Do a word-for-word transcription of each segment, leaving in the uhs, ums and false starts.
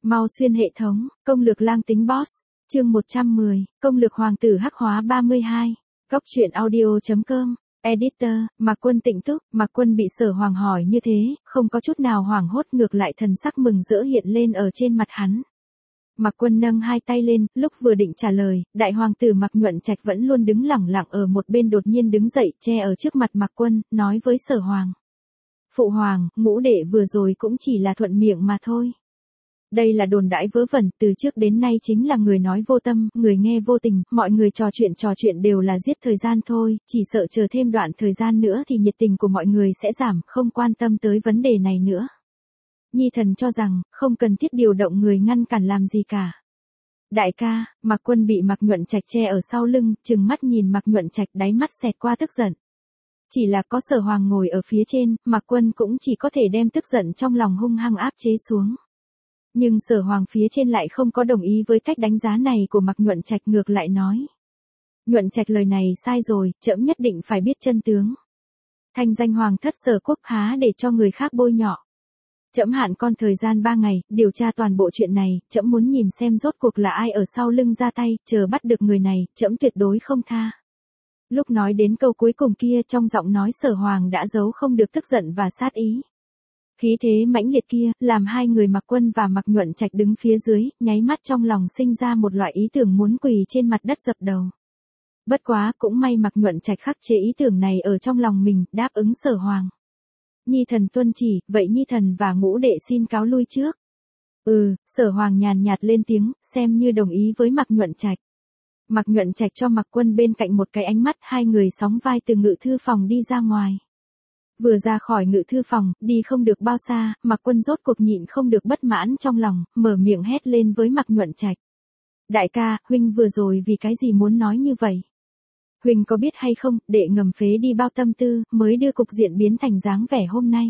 Mau xuyên hệ thống, công lược lang tính boss, chương một trăm mười, công lược hoàng tử hắc hóa ba mươi hai, góc truyện audio.com, editor, Mạc Quân Tịnh Túc, Mạc Quân bị Sở Hoàng hỏi như thế, không có chút nào hoảng hốt, ngược lại thần sắc mừng rỡ hiện lên ở trên mặt hắn. Mạc Quân nâng hai tay lên, lúc vừa định trả lời, đại hoàng tử Mạc Nhuận Trạch vẫn luôn đứng lẳng lặng ở một bên đột nhiên đứng dậy, che ở trước mặt Mạc Quân, nói với Sở Hoàng. Phụ hoàng, ngũ đệ vừa rồi cũng chỉ là thuận miệng mà thôi. Đây là đồn đãi vớ vẩn, từ trước đến nay chính là người nói vô tâm, người nghe vô tình, mọi người trò chuyện trò chuyện đều là giết thời gian thôi, chỉ sợ chờ thêm đoạn thời gian nữa thì nhiệt tình của mọi người sẽ giảm, không quan tâm tới vấn đề này nữa. Nhi thần cho rằng, không cần thiết điều động người ngăn cản làm gì cả. Đại ca, Mạc Quân bị Mạc Nhuận Trạch che ở sau lưng, trừng mắt nhìn Mạc Nhuận Trạch, đáy mắt xẹt qua tức giận. Chỉ là có Sở Hoàng ngồi ở phía trên, Mạc Quân cũng chỉ có thể đem tức giận trong lòng hung hăng áp chế xuống. Nhưng Sở Hoàng phía trên lại không có đồng ý với cách đánh giá này của Mạc Nhuận Trạch, ngược lại nói. Nhuận Trạch lời này sai rồi, trẫm nhất định phải biết chân tướng. Thanh danh Hoàng thất Sở Quốc há để cho người khác bôi nhọ. Trẫm hạn con thời gian ba ngày, điều tra toàn bộ chuyện này, trẫm muốn nhìn xem rốt cuộc là ai ở sau lưng ra tay, chờ bắt được người này, trẫm tuyệt đối không tha. Lúc nói đến câu cuối cùng kia, trong giọng nói Sở Hoàng đã giấu không được tức giận và sát ý. Khí thế mãnh liệt kia, làm hai người Mạc Quân và Mạc Nhuận Trạch đứng phía dưới, nháy mắt trong lòng sinh ra một loại ý tưởng muốn quỳ trên mặt đất dập đầu. Bất quá, cũng may Mạc Nhuận Trạch khắc chế ý tưởng này ở trong lòng mình, đáp ứng Sở Hoàng. Nhi thần tuân chỉ, vậy Nhi thần và ngũ đệ xin cáo lui trước. Ừ, Sở Hoàng nhàn nhạt lên tiếng, xem như đồng ý với Mạc Nhuận Trạch. Mạc Nhuận Trạch cho Mạc Quân bên cạnh một cái ánh mắt, hai người sóng vai từ ngự thư phòng đi ra ngoài. Vừa ra khỏi ngự thư phòng, đi không được bao xa, Mạc Quân rốt cuộc nhịn không được bất mãn trong lòng, mở miệng hét lên với Mạc Nhuận Trạch. Đại ca, huynh vừa rồi vì cái gì muốn nói như vậy? Huynh có biết hay không, đệ ngầm phế đi bao tâm tư, mới đưa cục diện biến thành dáng vẻ hôm nay.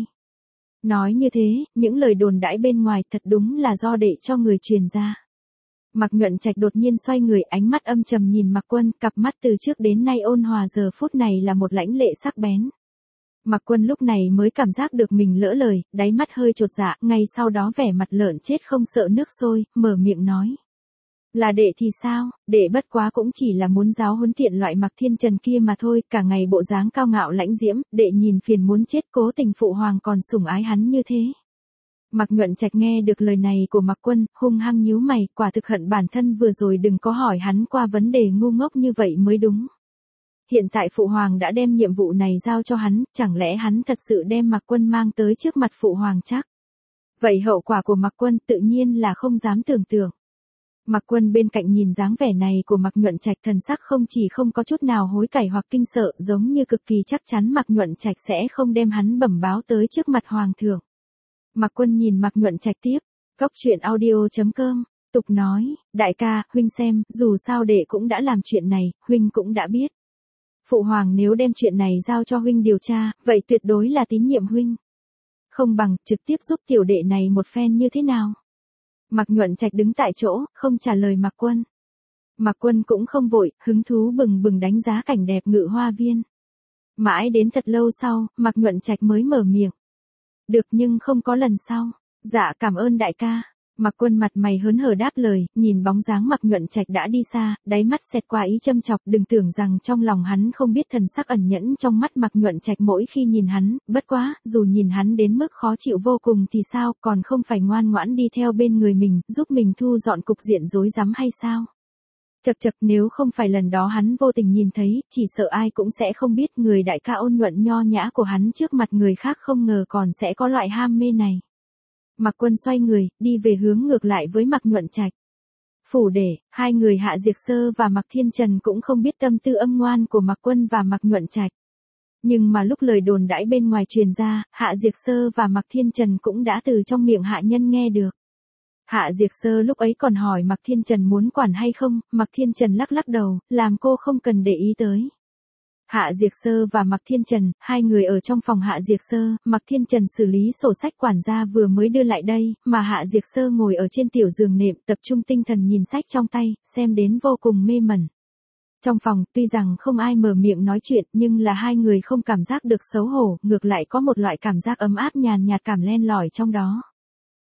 Nói như thế, những lời đồn đãi bên ngoài thật đúng là do đệ cho người truyền ra. Mạc Nhuận Trạch đột nhiên xoay người, ánh mắt âm trầm nhìn Mạc Quân, cặp mắt từ trước đến nay ôn hòa giờ phút này là một lãnh lệ sắc bén. Mạc Quân lúc này mới cảm giác được mình lỡ lời, đáy mắt hơi chột dạ, ngay sau đó vẻ mặt lợn chết không sợ nước sôi, mở miệng nói. Là đệ thì sao, đệ bất quá cũng chỉ là muốn giáo huấn tiện loại Mạc Thiên Trần kia mà thôi, cả ngày bộ dáng cao ngạo lãnh diễm, đệ nhìn phiền muốn chết, cố tình phụ hoàng còn sủng ái hắn như thế. Mạc Nhuận Trạch nghe được lời này của Mạc Quân, hung hăng nhíu mày, quả thực hận bản thân vừa rồi đừng có hỏi hắn qua vấn đề ngu ngốc như vậy mới đúng. Hiện tại phụ hoàng đã đem nhiệm vụ này giao cho hắn, chẳng lẽ hắn thật sự đem Mạc Quân mang tới trước mặt phụ hoàng chắc? Vậy hậu quả của Mạc Quân tự nhiên là không dám tưởng tượng. Mạc Quân bên cạnh nhìn dáng vẻ này của Mạc Nhuận Trạch, thần sắc không chỉ không có chút nào hối cải hoặc kinh sợ, giống như cực kỳ chắc chắn Mạc Nhuận Trạch sẽ không đem hắn bẩm báo tới trước mặt hoàng thượng. Mạc Quân nhìn Mạc Nhuận Trạch tiếp, góc truyện audio.com, tục nói, đại ca, huynh xem, dù sao đệ cũng đã làm chuyện này, huynh cũng đã biết. Phụ hoàng nếu đem chuyện này giao cho huynh điều tra, vậy tuyệt đối là tín nhiệm huynh. Không bằng, trực tiếp giúp tiểu đệ này một phen như thế nào? Mạc Nhuận Trạch đứng tại chỗ, không trả lời Mạc Quân. Mạc Quân cũng không vội, hứng thú bừng bừng đánh giá cảnh đẹp ngự hoa viên. Mãi đến thật lâu sau, Mạc Nhuận Trạch mới mở miệng. Được nhưng không có lần sau. Dạ cảm ơn đại ca. Mạc Quân mặt mày hớn hở đáp lời, nhìn bóng dáng Mạc Nhuận Trạch đã đi xa, đáy mắt xẹt qua ý châm chọc, đừng tưởng rằng trong lòng hắn không biết thần sắc ẩn nhẫn trong mắt Mạc Nhuận Trạch mỗi khi nhìn hắn, bất quá, dù nhìn hắn đến mức khó chịu vô cùng thì sao, còn không phải ngoan ngoãn đi theo bên người mình, giúp mình thu dọn cục diện rối rắm hay sao? Chật chật, nếu không phải lần đó hắn vô tình nhìn thấy, chỉ sợ ai cũng sẽ không biết người đại ca ôn nhuận nho nhã của hắn trước mặt người khác không ngờ còn sẽ có loại ham mê này. Mạc Quân xoay người, đi về hướng ngược lại với Mạc Nhuận Trạch. Phủ để, hai người Hạ Diệt Sơ và Mạc Thiên Trần cũng không biết tâm tư âm ngoan của Mạc Quân và Mạc Nhuận Trạch. Nhưng mà lúc lời đồn đãi bên ngoài truyền ra, Hạ Diệt Sơ và Mạc Thiên Trần cũng đã từ trong miệng hạ nhân nghe được. Hạ Diệt Sơ lúc ấy còn hỏi Mạc Thiên Trần muốn quản hay không, Mạc Thiên Trần lắc lắc đầu, làm cô không cần để ý tới. Hạ Diệt Sơ và Mạc Thiên Trần, hai người ở trong phòng Hạ Diệt Sơ, Mạc Thiên Trần xử lý sổ sách quản gia vừa mới đưa lại đây, mà Hạ Diệt Sơ ngồi ở trên tiểu giường nệm, tập trung tinh thần nhìn sách trong tay, xem đến vô cùng mê mẩn. Trong phòng, tuy rằng không ai mở miệng nói chuyện, nhưng là hai người không cảm giác được xấu hổ, ngược lại có một loại cảm giác ấm áp nhàn nhạt cảm len lỏi trong đó.